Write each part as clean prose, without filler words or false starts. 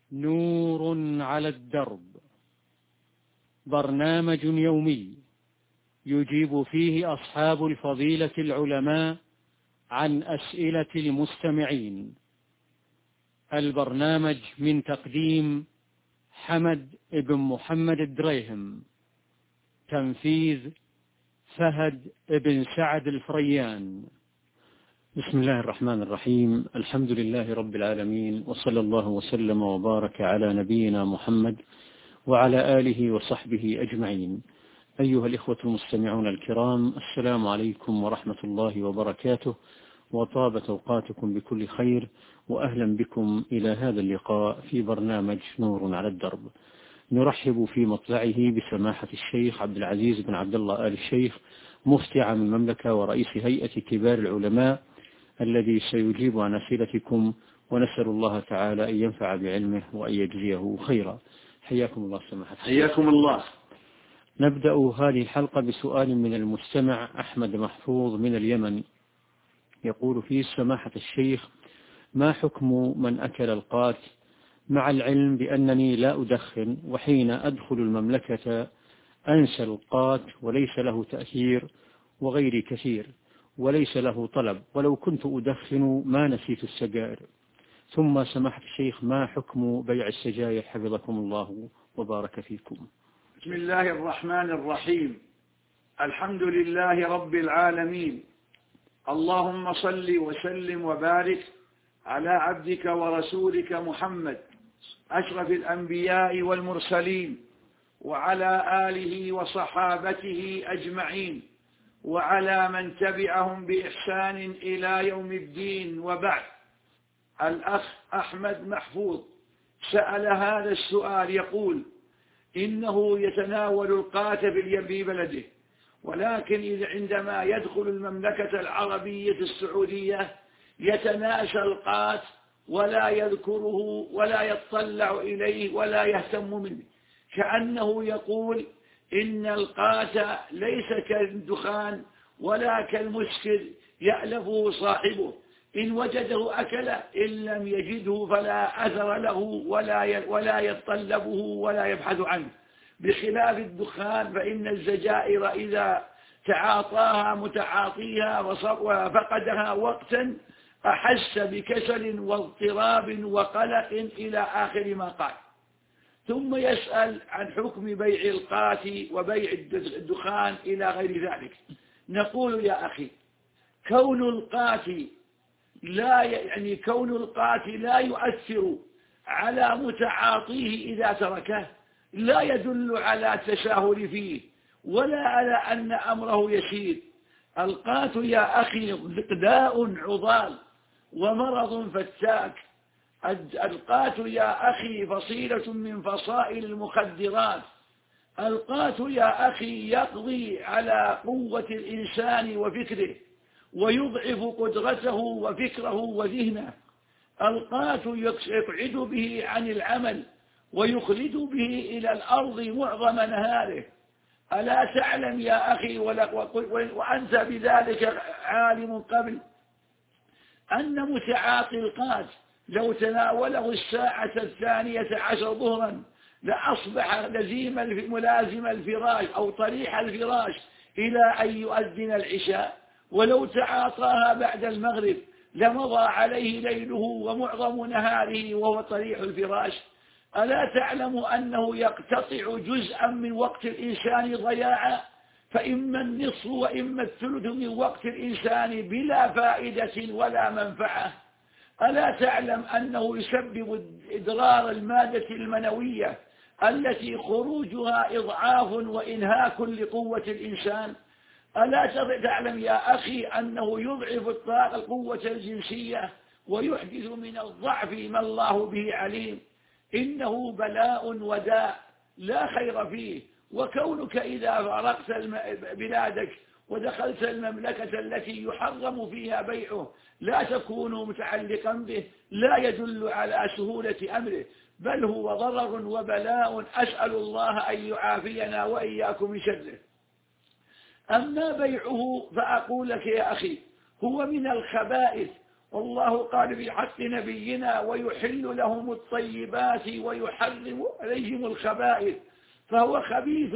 نور على الدرب، برنامج يومي يجيب فيه أصحاب الفضيلة العلماء عن أسئلة المستمعين. البرنامج من تقديم حمد بن محمد الدريهم، تنفيذ فهد بن سعد الفريان. بسم الله الرحمن الرحيم. الحمد لله رب العالمين، وصلى الله وسلم وبارك على نبينا محمد وعلى آله وصحبه أجمعين. أيها الإخوة المستمعون الكرام، السلام عليكم ورحمة الله وبركاته، وطابت أوقاتكم بكل خير، وأهلا بكم إلى هذا اللقاء في برنامج نور على الدرب. نرحب في مطلعه بسماحة الشيخ عبد العزيز بن عبد الله آل الشيخ، مفتي عام المملكة ورئيس هيئة كبار العلماء، الذي سيجيب عن أسئلتكم، ونسأل الله تعالى أن ينفع بعلمه وأن يجزيه خيرا. حياكم الله سماحة الشيخ. حياكم الله. نبدأ هذه الحلقة بسؤال من المستمع أحمد محفوظ من اليمن، يقول فيه: سماحة الشيخ، ما حكم من أكل القات مع العلم بأنني لا أدخن، وحين أدخل المملكة أنسى القات وليس له تأثير وغير كثير وليس له طلب، ولو كنت أدخن ما نسيت السجائر. ثم سماحة الشيخ، ما حكم بيع السجائر حفظكم الله وبارك فيكم؟ بسم الله الرحمن الرحيم. الحمد لله رب العالمين، اللهم صل وسلم وبارك على عبدك ورسولك محمد أشرف الأنبياء والمرسلين، وعلى آله وصحابته أجمعين، وعلى من تبعهم بإحسان إلى يوم الدين. وبعد، الأخ أحمد محفوظ سأل هذا السؤال، يقول: إنه يتناول القات في بلده، ولكن عندما يدخل المملكة العربية السعودية يتناسى القات ولا يذكره ولا يطلع إليه ولا يهتم منه، كأنه يقول إن القات ليس كالدخان ولا كالمسكر يألفه صاحبه، إن وجده أكل، إن لم يجده فلا أثر له ولا يتطلبه ولا يبحث عنه، بخلاف الدخان فإن الزجائر إذا تعاطاها متعاطيها وفقدها وقتا أحس بكسل واضطراب وقلق إلى آخر ما قال. ثم يسأل عن حكم بيع القات وبيع الدخان إلى غير ذلك. نقول يا أخي، كون القات لا يؤثر على متعاطيه إذا تركه لا يدل على التساهل فيه ولا على أن أمره يسير. القات يا أخي داء عضال ومرض فتاك. القات يا أخي فصيلة من فصائل المخدرات. القات يا أخي يقضي على قوة الإنسان وفكره، ويضعف قدرته وفكره وذهنه. القات يقعد به عن العمل ويخلد به إلى الأرض معظم نهاره. ألا تعلم يا أخي، وأنت بذلك عالم قبل، أن متعاطي القات لو تناوله الساعة 12 ظهرا لأصبح ملازم الفراش أو طريح الفراش إلى أن يؤذن العشاء، ولو تعاطاها بعد المغرب لمضى عليه ليله ومعظم نهاره وهو طريح الفراش. ألا تعلم أنه يقتطع جزءا من وقت الإنسان ضياعا، فإما النصف وإما الثلث من وقت الإنسان بلا فائدة ولا منفعة. ألا تعلم أنه يسبب إضرار المادة المنوية التي خروجها إضعاف وإنهاك لقوة الإنسان. ألا تعلم يا أخي أنه يضعف القوة الجنسية ويحدث من الضعف ما الله به عليم. إنه بلاء وداء لا خير فيه. وكونك إذا فارقت بلادك ودخلت المملكة التي يحرم فيها بيعه لا تكون متعلقا به لا يدل على سهولة أمره، بل هو ضرر وبلاء، أسأل الله أن يعافينا وإياكم من شره. أما بيعه فأقول لك يا أخي، هو من الخبائث والله قال في حق نبينا ويحل لهم الطيبات ويحرم عليهم الخبائث، فهو خبيث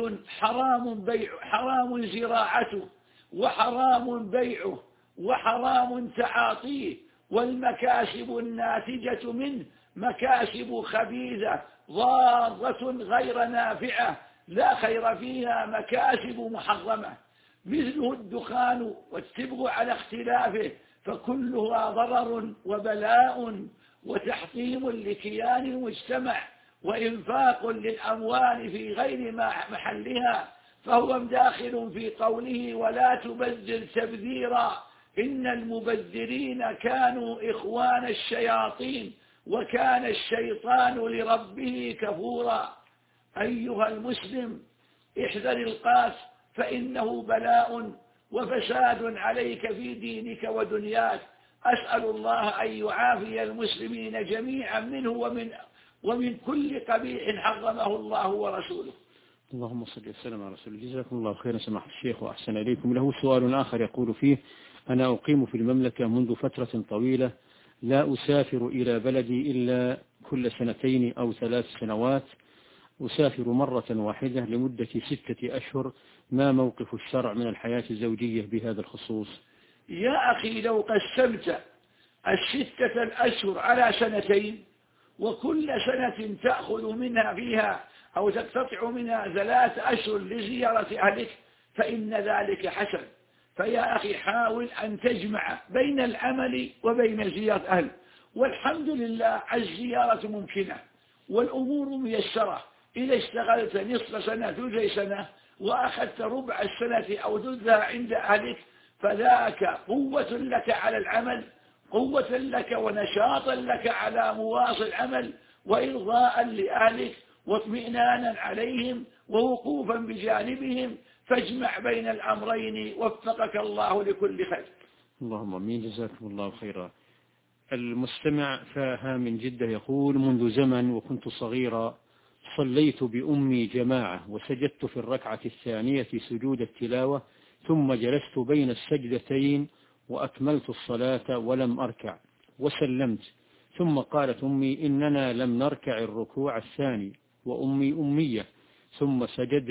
حرام زراعته وحرام بيعه وحرام تعاطيه، والمكاسب الناتجة منه مكاسب خبيثة ضارة غير نافعة لا خير فيها، مكاسب محرمة، مثله الدخان والتبغ على اختلافه، فكلها ضرر وبلاء وتحطيم لكيان المجتمع وإنفاق للأموال في غير محلها، فهو داخل في قوله ولا تبذر تبذيرا إن المبذرين كانوا إخوان الشياطين وكان الشيطان لربه كفورا. أيها المسلم احذر القاس، فإنه بلاء وفساد عليك في دينك ودنياك. أسأل الله أن يعافي المسلمين جميعا منه ومن كل قبيح حرمه الله ورسوله. اللهم صل وسلم على رسول الله. جزاكم الله خيرا سماحة الشيخ وأحسن إليكم. له سؤال آخر يقول فيه: أنا أقيم في المملكة منذ فترة طويلة، لا أسافر إلى بلدي إلا كل 2 أو 3 سنوات، أسافر مرة واحدة لمدة 6 أشهر، ما موقف الشرع من الحياة الزوجية بهذا الخصوص؟ يا أخي لو قسمت 6 الأشهر على 2 وكل سنة تأخذ منها فيها أو تقتطع منها 3 أشهر لزيارة أهلك فإن ذلك حسن. فيا أخي حاول أن تجمع بين العمل وبين زيارة أهل، والحمد لله الزيارة ممكنة والأمور ميسرة. إذا اشتغلت نصف سنة ثلث سنة وأخذت ربع السنة أو ثلثها عند أهلك فذاك قوة لك على العمل، قوة لك ونشاطا لك على مواصل العمل وإرضاء لأهلك واطمئنانا عليهم ووقوفا بجانبهم، فاجمع بين الأمرين وفقك الله لكل خير. اللهم امين. جزاكم الله خيرا. المستمع فاها من جدة يقول: منذ زمن وكنت صغيرا صليت بأمي جماعة وسجدت في الركعة الثانية سجود التلاوة، ثم جلست بين السجدتين وأكملت الصلاة ولم أركع وسلمت، ثم قالت أمي: إننا لم نركع الركوع الثاني وأمي أمية، ثم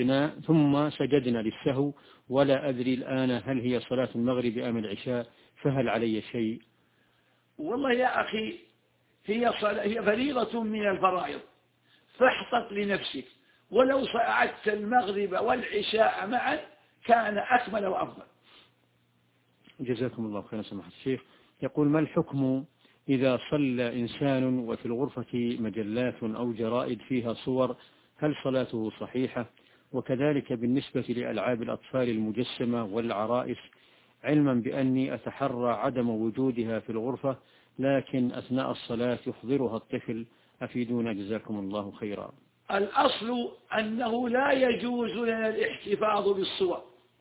سجدنا للسهو، ولا أدري الآن هل هي صلاة المغرب أم العشاء، فهل علي شيء؟ والله يا أخي هي فريضة من الفرائض، فاحتط لنفسك، ولو صعدت المغرب والعشاء معا كان أكمل وأفضل. جزاكم الله خيرا سماحة الشيخ. يقول: ما الحكم إذا صلى إنسان وفي الغرفة مجلات أو جرائد فيها صور، هل صلاته صحيحة؟ وكذلك بالنسبة لألعاب الأطفال المجسمة والعرائس، علما بأني أتحرى عدم وجودها في الغرفة، لكن أثناء الصلاة يحضرها الطفل، أفيدونا جزاكم الله خيرا. الأصل أنه لا يجوز لنا الاحتفاظ بالصور،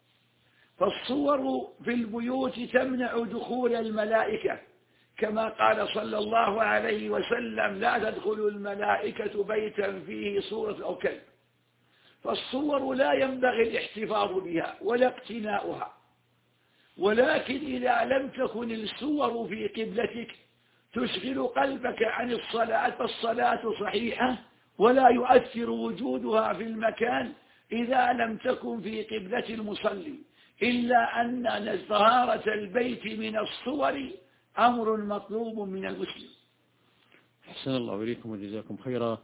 فالصور في البيوت تمنع دخول الملائكة، كما قال صلى الله عليه وسلم: لا تدخل الملائكة بيتا فيه صورة أو كلب. فالصور لا ينبغي الاحتفاظ بها ولا اقتناؤها، ولكن إذا لم تكن الصور في قبلتك تشغل قلبك عن الصلاة فالصلاة صحيحة، ولا يؤثر وجودها في المكان إذا لم تكن في قبلة المصلي، إلا أن طهارة البيت من الصور أمر مطلوب من المسلم. أحسن الله إليكم وجزاكم خيرا.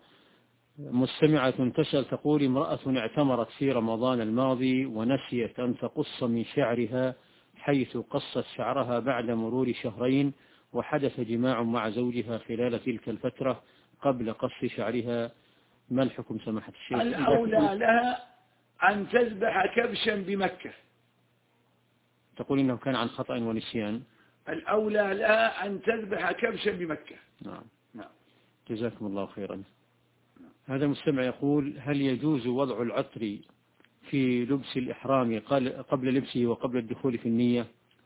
مستمعة تسأل تقول: امرأة اعتمرت في رمضان الماضي ونسيت أن تقص من شعرها، حيث قصت شعرها بعد مرور 2 شهر، وحدث جماع مع زوجها خلال تلك الفترة قبل قص شعرها، ما الحكم سماحة الشيخ؟ الأولى لها أن تذبح كبشا بمكة. تقول إنه كان عن خطأ ونسيان. الأولى لها أن تذبح كبشا بمكة. نعم. جزاكم الله خيرا. هذا مستمع يقول: هل يجوز وضع العطر في لبس الإحرام قبل لبسه وقبل الدخول في النية؟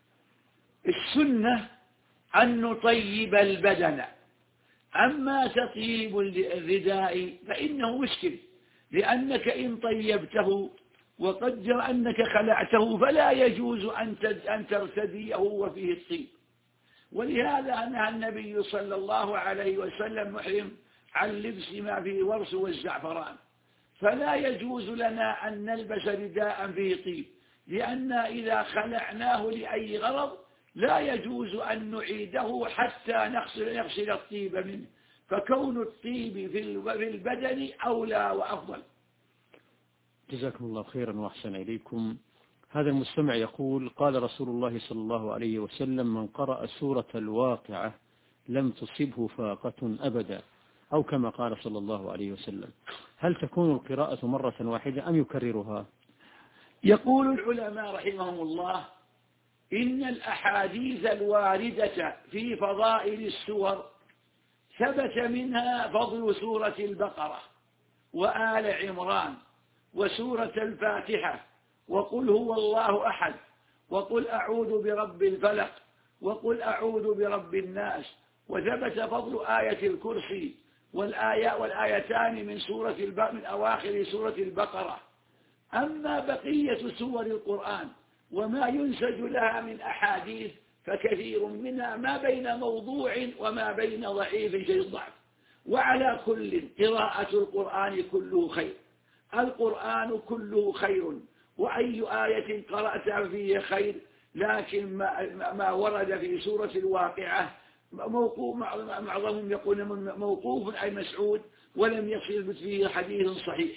السنة أن نطيب البدن، أما تطيب الرداء فإنه مشكل، لأنك إن طيبته وقدر أنك خلعته فلا يجوز أن ترتديه وفيه الطيب، ولهذا نهى النبي صلى الله عليه وسلم محرم عن لبس ما فيه ورس والزعفران، فلا يجوز لنا أن نلبس رداء فيه طيب، لأن إذا خلعناه لأي غرض لا يجوز أن نعيده حتى نغسل الطيب منه، فكون الطيب في البدن أولى وأفضل. جزاكم الله خيرا وأحسن إليكم. هذا المستمع يقول: قال رسول الله صلى الله عليه وسلم: من قرأ سورة الواقعة لم تصبه فاقة أبدا، أو كما قال صلى الله عليه وسلم. هل تكون القراءة مرة واحدة أم يكررها؟ يقول العلماء رحمهم الله: إن الأحاديث الواردة في فضائل السور ثبت منها فضل سورة البقرة وآل عمران وسورة الفاتحة وقل هو الله أحد وقل أعوذ برب الفلق وقل أعوذ برب الناس، وثبت فضل آية الكرسي والآيتان من أواخر سورة البقرة. أما بقية سور القرآن وما ينسج لها من أحاديث فكثير منها ما بين موضوع وما بين ضعيف شيء ضعف. وعلى كل قراءة القرآن كله خير، القرآن كله خير، وأي آية قرأتها فيه خير، لكن ما ورد في سورة الواقعة موقوف، معظمهم يقول موقوف أي مسعود، ولم يصل فيه حديث صحيح.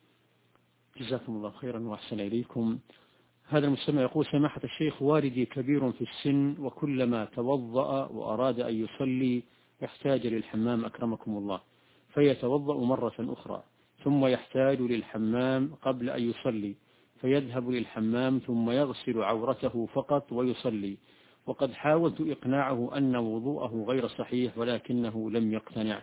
جزاكم الله خيرا وأحسن إليكم. هذا المستمع يقول: سماحة الشيخ، والدي كبير في السن، وكلما توضأ وأراد أن يصلي يحتاج للحمام أكرمكم الله، فيتوضأ مرة أخرى، ثم يحتاج للحمام قبل أن يصلي، فيذهب للحمام ثم يغسل عورته فقط ويصلي، وقد حاولت إقناعه أن وضوءه غير صحيح ولكنه لم يقتنع،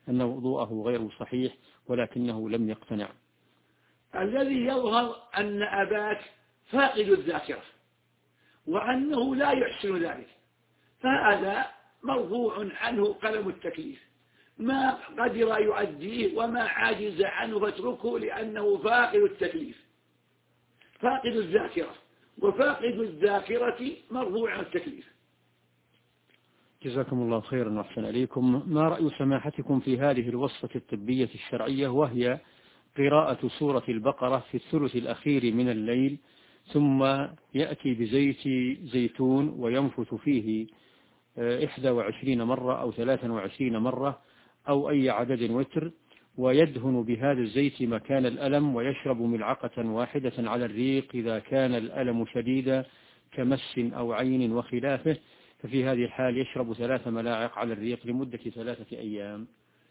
الذي يظهر أن أباك فاقد الذاكرة وأنه لا يحسن ذلك، فهذا مرفوع عنه قلم التكليف، ما قدر يؤديه وما عاجز عنه فاتركه، لأنه فاقد التكليف، فاقد الذاكرة، وفاقد الذاكرة مرفوع عن التكليف. جزاكم الله خيرا وأحسن إليكم. ما رأي سماحتكم في هذه الوصفة الطبية الشرعية، وهي قراءة سورة البقرة في الثلث الأخير من الليل، ثم يأتي بزيت زيتون وينفث فيه 21 مرة أو 23 مرة أو أي عدد وتر، ويدهن بهذا الزيت مكان الألم، ويشرب ملعقة واحدة على الريق إذا كان الألم شديدا كمس أو عين وخلافه، ففي هذه الحال يشرب 3 ملاعق على الريق لمدة 3 أيام.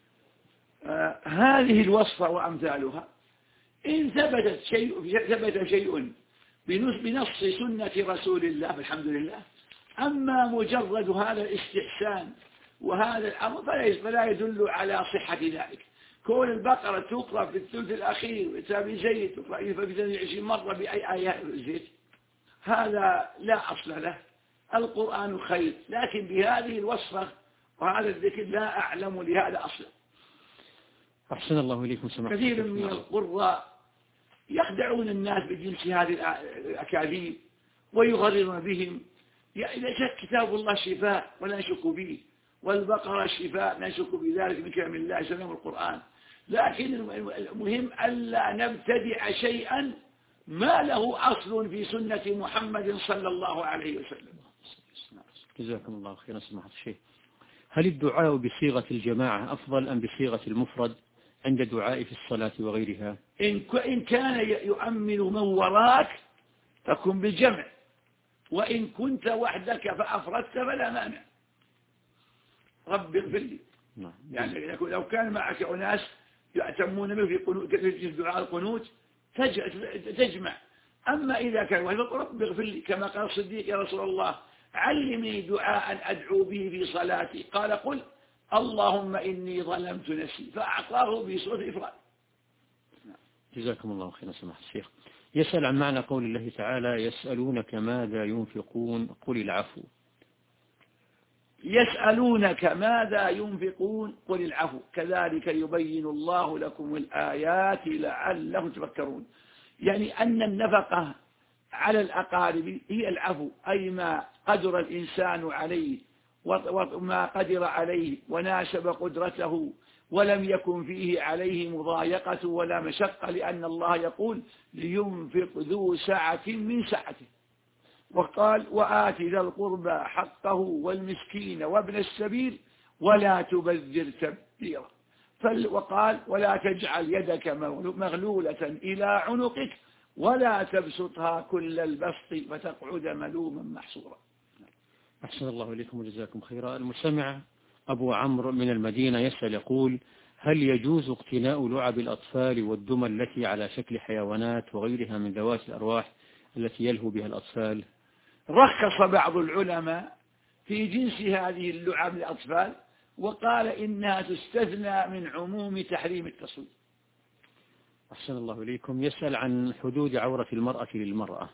هذه الوصفة وأمثالها إن ثبت شيء بنص سنة رسول الله فالحمد لله، أما مجرد هذا الاستحسان وهذا الأمر فلا يدل على صحة ذلك. كون البقرة تقرأ في الثلث الأخير وتابي زيت تقرأ في 22 مرة بأي آية زيت، هذا لا أصل له. القرآن خير، لكن بهذه الوصفة وهذا الذكر لا أعلم لهذا أصلا. أحسن الله إليكم سماحة. كثير من القراء يخدعون الناس بجنس هذه الأكاذيب ويغررون بهم. إذا شك كتاب الله شفاء ولا نشك به، والبقرة شفاء نشك بذلك من كلام الله سلام القرآن، لكن المهم ألا نبتدع شيئا ما له أصل في سنة محمد صلى الله عليه وسلم. جزاكم الله خيرا سماحة الشيخ. هل الدعاء بصيغة الجماعة أفضل أم بصيغة المفرد عند دعاء في الصلاة وغيرها؟ إن كان يؤمن من وراك فكن بالجمع، وإن كنت وحدك فأفردت فلا مانع. رب اغفر لي. يعني لو كان معك أناس يأتمون به في دعاء القنوت تجمع. أما إذا كان وحدك رب اغفر لي، كما قال الصديق: يا رسول الله علمني دعاء أدعو به في صلاتي، قال: قل اللهم إني ظلمت نفسي، فأعطاه بصورة الإفراد. جزاكم الله خيرا سماحة الشيخ. يسأل عن معنى قول الله تعالى: يسألونك ماذا ينفقون قل العفو. يسألونك ماذا ينفقون قل العفو كذلك يبين الله لكم الآيات لعلهم تفكرون. يعني أن النفقة على الأقارب هي العفو، أي ما قدر الإنسان عليه وما قدر عليه وناسب قدرته، ولم يكن فيه عليه مضايقة ولا مشقة، لأن الله يقول لينفق ذو سعة من سعته. وقال وآت ذا القربى حقه والمسكين وابن السبيل ولا تبذر تبذيرا. وقال ولا تجعل يدك مغلولة إلى عنقك ولا تبسطها كل البسط فتقعد ملوما محصورا. أحسن الله إليكم وجزاكم خيرا. المستمع أبو عمرو من المدينة يسأل يقول: هل يجوز اقتناء لعب الأطفال والدمى التي على شكل حيوانات وغيرها من ذوات الأرواح التي يلهو بها الأطفال؟ رخص بعض العلماء في جنس هذه اللعب للأطفال، وقال إنها تستثنى من عموم تحريم التصوير. أحسن الله إليكم. يسأل عن حدود عورة المرأة للمرأة.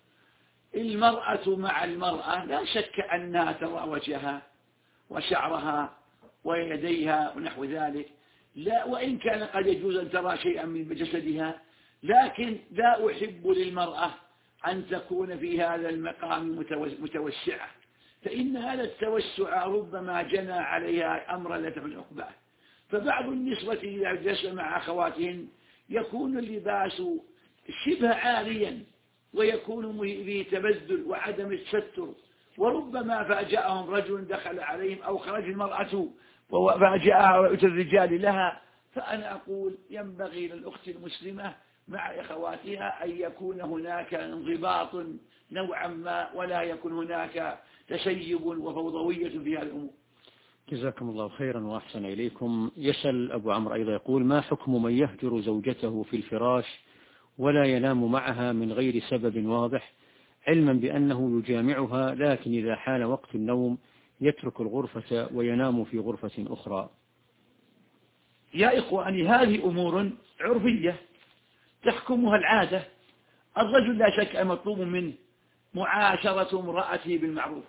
المرأة مع المرأة لا شك أنها ترى وجهها وشعرها ويديها ونحو ذلك، لا، وإن كان قد يجوز أن ترى شيئا من جسدها، لكن لا أحب للمرأة أن تكون في هذا المقام متوسعة، فإن هذا التوسع ربما جنى عليها أمرا لا تحمل عقباه. فبعض النسوة إذا جلس مع أخواتهن يكون اللباس شبه عاريا ويكون فيه تبذل وعدم التستر، وربما فاجأهم رجل دخل عليهم أو خرج المرأة وفاجأها الرجال لها. فأنا أقول ينبغي للأخت المسلمة مع أخواتها أن يكون هناك انضباط نوعا ما، ولا يكون هناك تشيب وفوضوية في هذه الأمور. جزاكم الله خيرا وأحسن إليكم. يسأل أبو عمرو أيضا يقول: ما حكم من يهجر زوجته في الفراش ولا ينام معها من غير سبب واضح، علما بأنه يجامعها، لكن إذا حان وقت النوم يترك الغرفة وينام في غرفة أخرى؟ يا إخواني، هذه أمور عرفية تحكمها العادة. الرجل لا شك أن مطلوب منه معاشرة امرأته بالمعروف،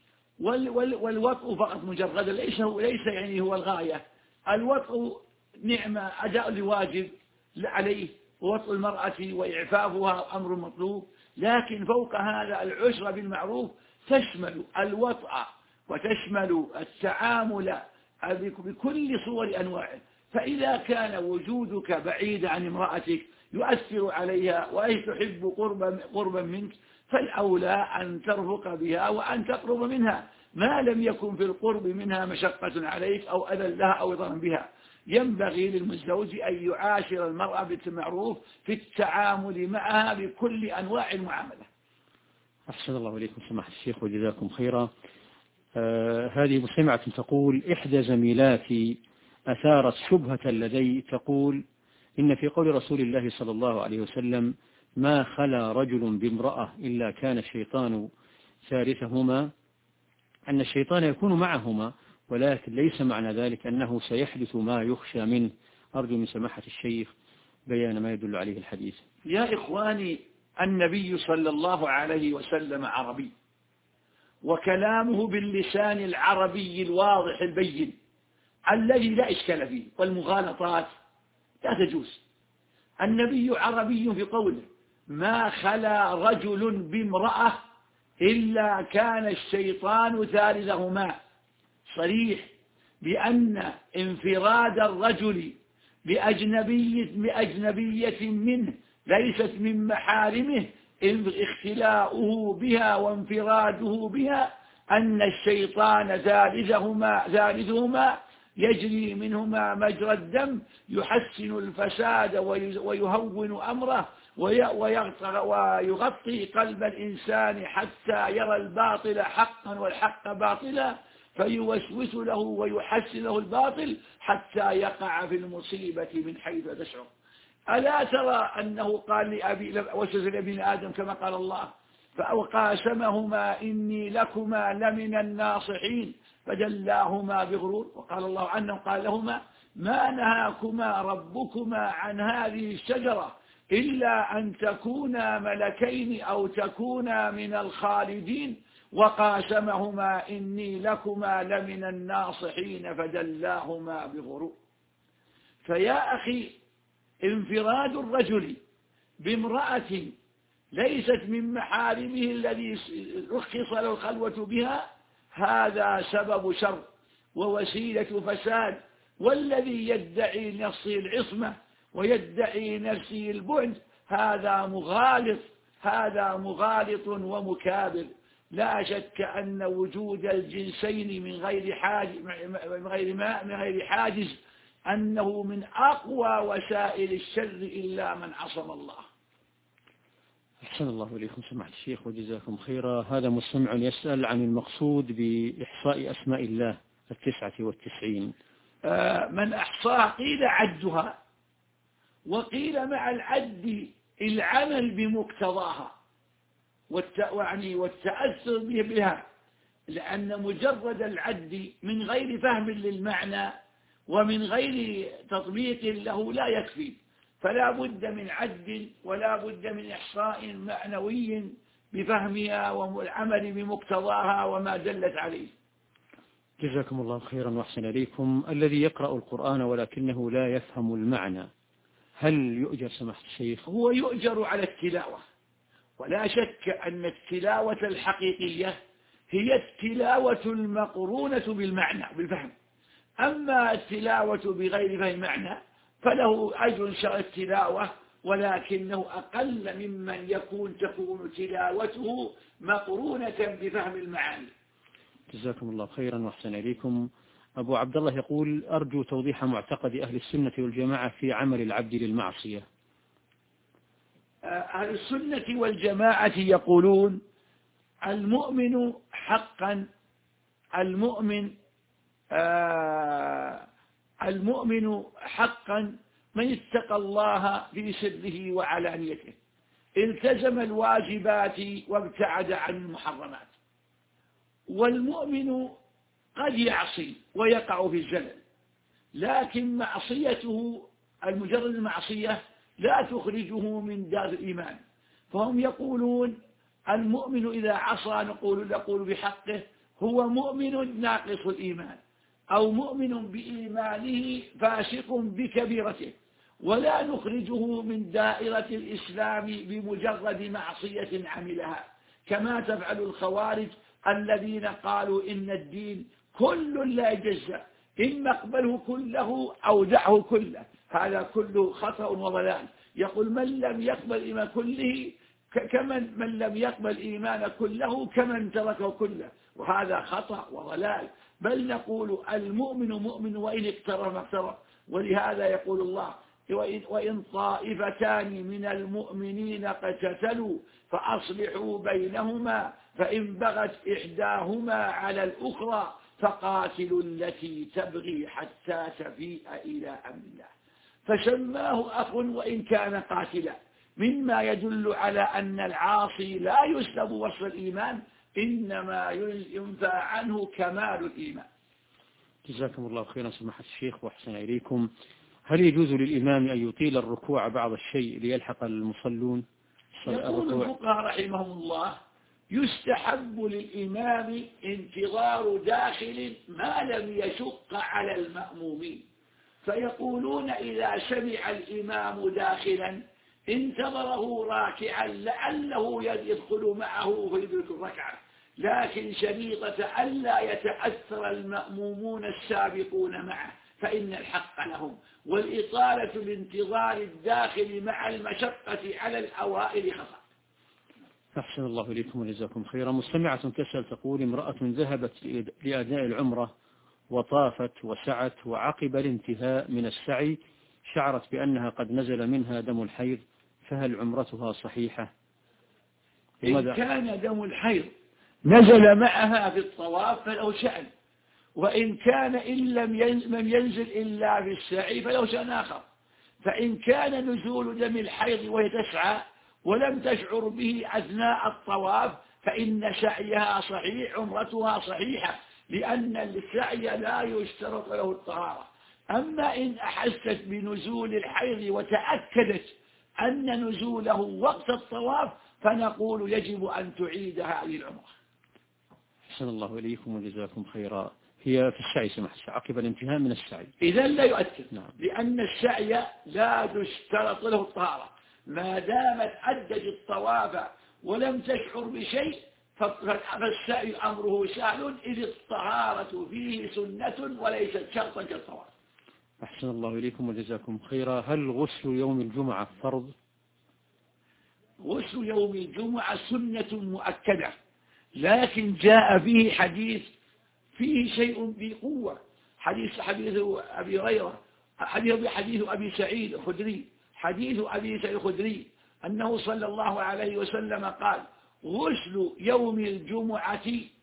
والوطء فقط مجرد ليس يعني هو الغاية. الوطء نعمة، أداء لواجب عليه، ووطء المرأة وإعفافها أمر مطلوب، لكن فوق هذا العشرة بالمعروف تشمل الوطء وتشمل التعامل بكل صور أنواعه. فإذا كان وجودك بعيد عن امرأتك يؤثر عليها وهي تحب قربا منك، فالأولى أن ترفق بها وأن تقرب منها، ما لم يكن في القرب منها مشقة عليك أو أذى لها أو ضرر بها. ينبغي للمتزوج أن يعاشر المرأة بالمعروف في التعامل معها بكل أنواع المعاملة. أحسن الله إليكم سماحة الشيخ وجزاكم خيرا. هذه مستمعة تقول: إحدى زميلاتي أثارت شبهة لدي، تقول إن في قول رسول الله صلى الله عليه وسلم: ما خلا رجل بامرأة إلا كان الشيطان ثالثهما، أن الشيطان يكون معهما، ولكن ليس معنى ذلك أنه سيحدث ما يخشى منه. أرجو من سماحة الشيخ بيان ما يدل عليه الحديث. يا إخواني، النبي صلى الله عليه وسلم عربي، وكلامه باللسان العربي الواضح البين الذي لا إشكال فيه، والمغالطات لا تجوز. النبي عربي في قوله: ما خلا رجل بامرأة إلا كان الشيطان ثالثهما، صريح بأن انفراد الرجل بأجنبية منه ليست من محارمه، اختلاؤه بها وانفراده بها، أن الشيطان ثالثهما يجري منهما مجرى الدم، يحسن الفساد ويهون أمره ويغطي قلب الإنسان حتى يرى الباطل حقا والحق باطلا، فيوسوس له ويحسن له الباطل حتى يقع في المصيبة من حيث تشعر. ألا ترى أنه قال وسوس لابن آدم كما قال الله: فأوقاسمهما إني لكما لمن الناصحين فدلاهما بغرور. وقال الله عنه قال لهما: ما نهاكما ربكما عن هذه الشجرة إلا أن تكونا ملكين أو تكونا من الخالدين وقاسمهما إني لكما لمن الناصحين فدلاهما بغرور. فيا أخي، انفراد الرجل بامرأة ليست من محارمه الذي رخص له الخلوة بها، هذا سبب شر ووسيلة فساد. والذي يدعي نفسه العصمة ويدعي نفسه البعد هذا مغالط ومكابر. لا شك أن وجود الجنسين من غير حاجز أنه من أقوى وسائل الشر إلا من عصم الله. أحسن الله إليكم سماحة الشيخ وجزاكم خيرا. هذا مستمع يسأل عن المقصود بإحصاء أسماء الله 99. من أحصاها قيل عدها، وقيل مع العد العمل بمقتضاها والتأثر بها، لأن مجرد العد من غير فهم للمعنى ومن غير تطبيق له لا يكفي، فلا بد من عد ولا بد من إحصاء معنوي بفهمها والعمل بمقتضاها وما دلت عليه. جزاكم الله خيرا وأحسن إليكم. الذي يقرأ القرآن ولكنه لا يفهم المعنى هل يؤجر سماحة الشيخ؟ هو يؤجر على التلاوة، ولا شك أن التلاوة الحقيقية هي التلاوة المقرونة بالمعنى بالفهم. أما التلاوة بغير فهم معنى فله أجر شرع التلاوة، ولكنه أقل ممن تكون تلاوته مقرونة بفهم المعاني. جزاكم الله خيرا وأحسن إليكم. أبو عبد الله يقول: أرجو توضيح معتقد أهل السنة والجماعة في عمل العبد للمعصية. أهل السنة والجماعة يقولون المؤمن حقا من اتقى الله في سره وعلانيته، التزم الواجبات وابتعد عن المحرمات. والمؤمن قد يعصي ويقع في الزلل، لكن معصيته المجرد المعصية لا تخرجه من دار الإيمان. فهم يقولون المؤمن إذا عصى نقول بحقه هو مؤمن ناقص الإيمان، أو مؤمن بإيمانه فاسق بكبيرته، ولا نخرجه من دائرة الإسلام بمجرد معصية عملها، كما تفعل الخوارج الذين قالوا إن الدين كل لا يجزأ، إما اقبله كله أو دعه كله. هذا كله خطأ وضلال. يقول من لم يقبل إيمان كله من لم يقبل إيمان كله كمن تركه كله، وهذا خطأ وضلال. بل نقول المؤمن مؤمن وإن اقترب ما اقترب. ولهذا يقول الله: وإن طائفتان من المؤمنين اقتتلوا فأصلحوا بينهما فإن بغت إحداهما على الأخرى فقاتلوا التي تبغي حتى تفيء إلى أمر الله. فسماه أخ وإن كان قاتلا، مما يدل على أن العاصي لا يسلب وصف الإيمان، إنما ينفى عنه كمال الإيمان. جزاكم الله خيرا سماحة الشيخ وأحسن إليكم. هل يجوز للإمام أن يطيل الركوع بعض الشيء ليلحق المصلون؟ يقول الفقهاء رحمهم الله: يستحب للإمام انتظار داخل ما لم يشق على المأمومين، فيقولون إذا سمع الإمام داخلا انتظره راكعا لعله يدخل معه ويدرك الركعة، لكن شريطة ألا يتأثر المأمومون السابقون معه، فإن الحق لهم، والإطالة بانتظار الداخل مع المشقة على الأوائل خطأ. أحسن الله إليكم وجزاكم خيرا. مستمعة تسأل تقول: امرأة ذهبت لأداء العمرة وطافت وسعت، وعقب الانتهاء من السعي شعرت بأنها قد نزل منها دم الحيض، فهل عمرتها صحيحة؟ إن كان دم الحيض نزل معها في الطواف فله شأن، وإن كان إن لم ينزل إلا في السعي فله شأن آخر. فإن كان نزول دم الحيض وهي تسعى ولم تشعر به أثناء الطواف فإن سعيها صحيح، عمرتها صحيحة، لأن السعي لا يشترط له الطهارة. أما إن أحست بنزول الحيض وتأكدت أن نزوله وقت الطواف فنقول يجب أن تعيد هذه العمرة. أحسن الله إليكم وجزاكم خيرا. هي في السعي سمحت عقب الانتهاء من السعي، إذا لا يؤثر. نعم. لأن السعي لا تشترط له الطهارة، ما دامت أدت الطواف ولم تشعر بشيء فالسعي أمره سهل إذ الطهارة فيه سنة وليست شرطا كالطواف. أحسن الله إليكم وجزاكم خيرا. هل غسل يوم الجمعة فرض؟ غسل يوم الجمعة سنة مؤكدة، لكن جاء به حديث فيه شيء بقوة، حديث أبي هريرة، حديث أبي سعيد الخدري، حديث أبي سعيد الخدري أنه صلى الله عليه وسلم قال: غسل يوم الجمعة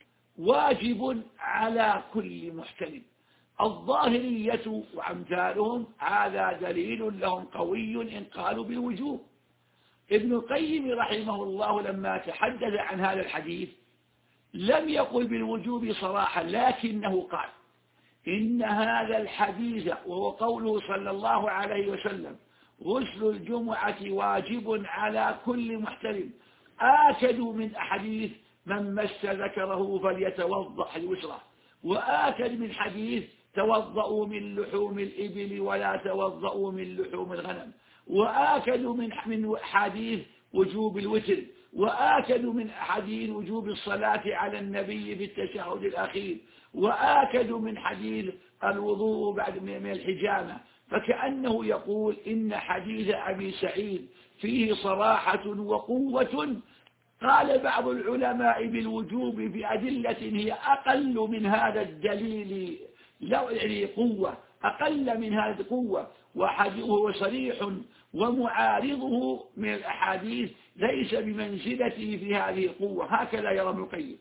واجب على كل محتلم. الظاهرية وأمثالهم هذا دليل لهم قوي إن قالوا بالوجوب. ابن القيم رحمه الله لما تحدث عن هذا الحديث لم يقل بالوجوب صراحة، لكنه قال إن هذا الحديث وهو قوله صلى الله عليه وسلم غسل الجمعة واجب على كل محتلم آكد من حديث من مس ذكره فليتوضأ اليسرى، وآكد من حديث توضأوا من لحوم الإبل ولا توضأوا من لحوم الغنم، وآكد من حديث وجوب الوتر، وآكد من حديث وجوب الصلاة على النبي بالتشهد الأخير، وآكد من حديث الوضوء بعد من الحجامة. فكأنه يقول إن حديث أبي سعيد فيه صراحة وقوة. قال بعض العلماء بالوجوب بأدلة هي أقل من هذا الدليل، لو يعني قوة أقل من هذه القوة، وحديثه صريح ومعارضه من الأحاديث ليس بمنزلته في هذه القوة، هكذا يرى ابن القيم.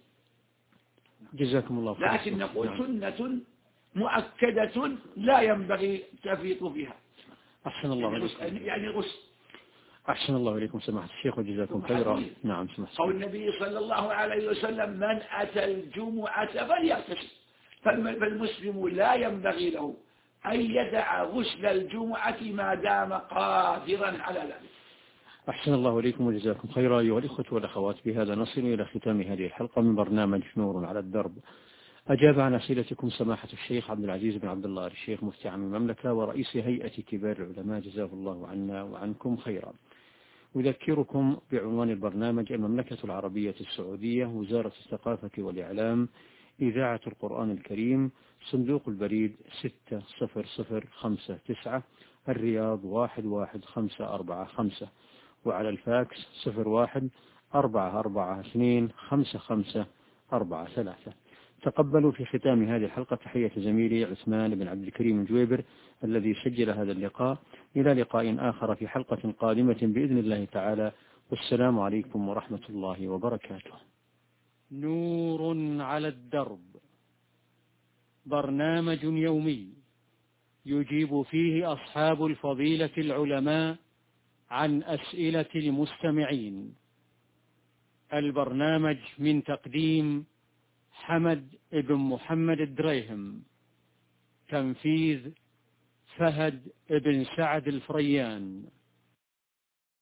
جزاكم الله خير. لكن نقول سنة مؤكدة لا ينبغي التفريط فيها. أحسن الله إليكم. يعني غسل. أحسن الله إليكم سماحة الشيخ وجزاكم خيرا. نعم سماحة. قول النبي صلى الله عليه وسلم: من أتى الجمعة فليغتسل. فالمسلم لا ينبغي له أن يدع غسل الجمعة ما دام قادرا على ذلك. أحسن الله إليكم وجزاكم خيرا. أيها الإخوة والأخوات، بهذا نصل إلى ختام هذه الحلقة من برنامج نور على الدرب. أجاب عن أسئلتكم سماحة الشيخ عبد العزيز بن عبد الله الشيخ مفتي عام المملكة ورئيس هيئة كبار العلماء، جزاه الله عنا وعنكم خيرا. أذكركم بعنوان البرنامج: المملكة العربية السعودية، وزارة الثقافة والإعلام، إذاعة القرآن الكريم، صندوق البريد 60059، الرياض 11545، وعلى الفاكس 01-442-5543. تقبلوا في ختام هذه الحلقة تحية زميلي عثمان بن عبد الكريم الجويبر الذي سجل هذا اللقاء. إلى لقاء آخر في حلقة قادمة بإذن الله تعالى، والسلام عليكم ورحمة الله وبركاته. نور على الدرب، برنامج يومي يجيب فيه أصحاب الفضيلة العلماء عن أسئلة المستمعين. البرنامج من تقديم حمد بن محمد الدريهم، تنفيذ فهد بن سعد الفريان.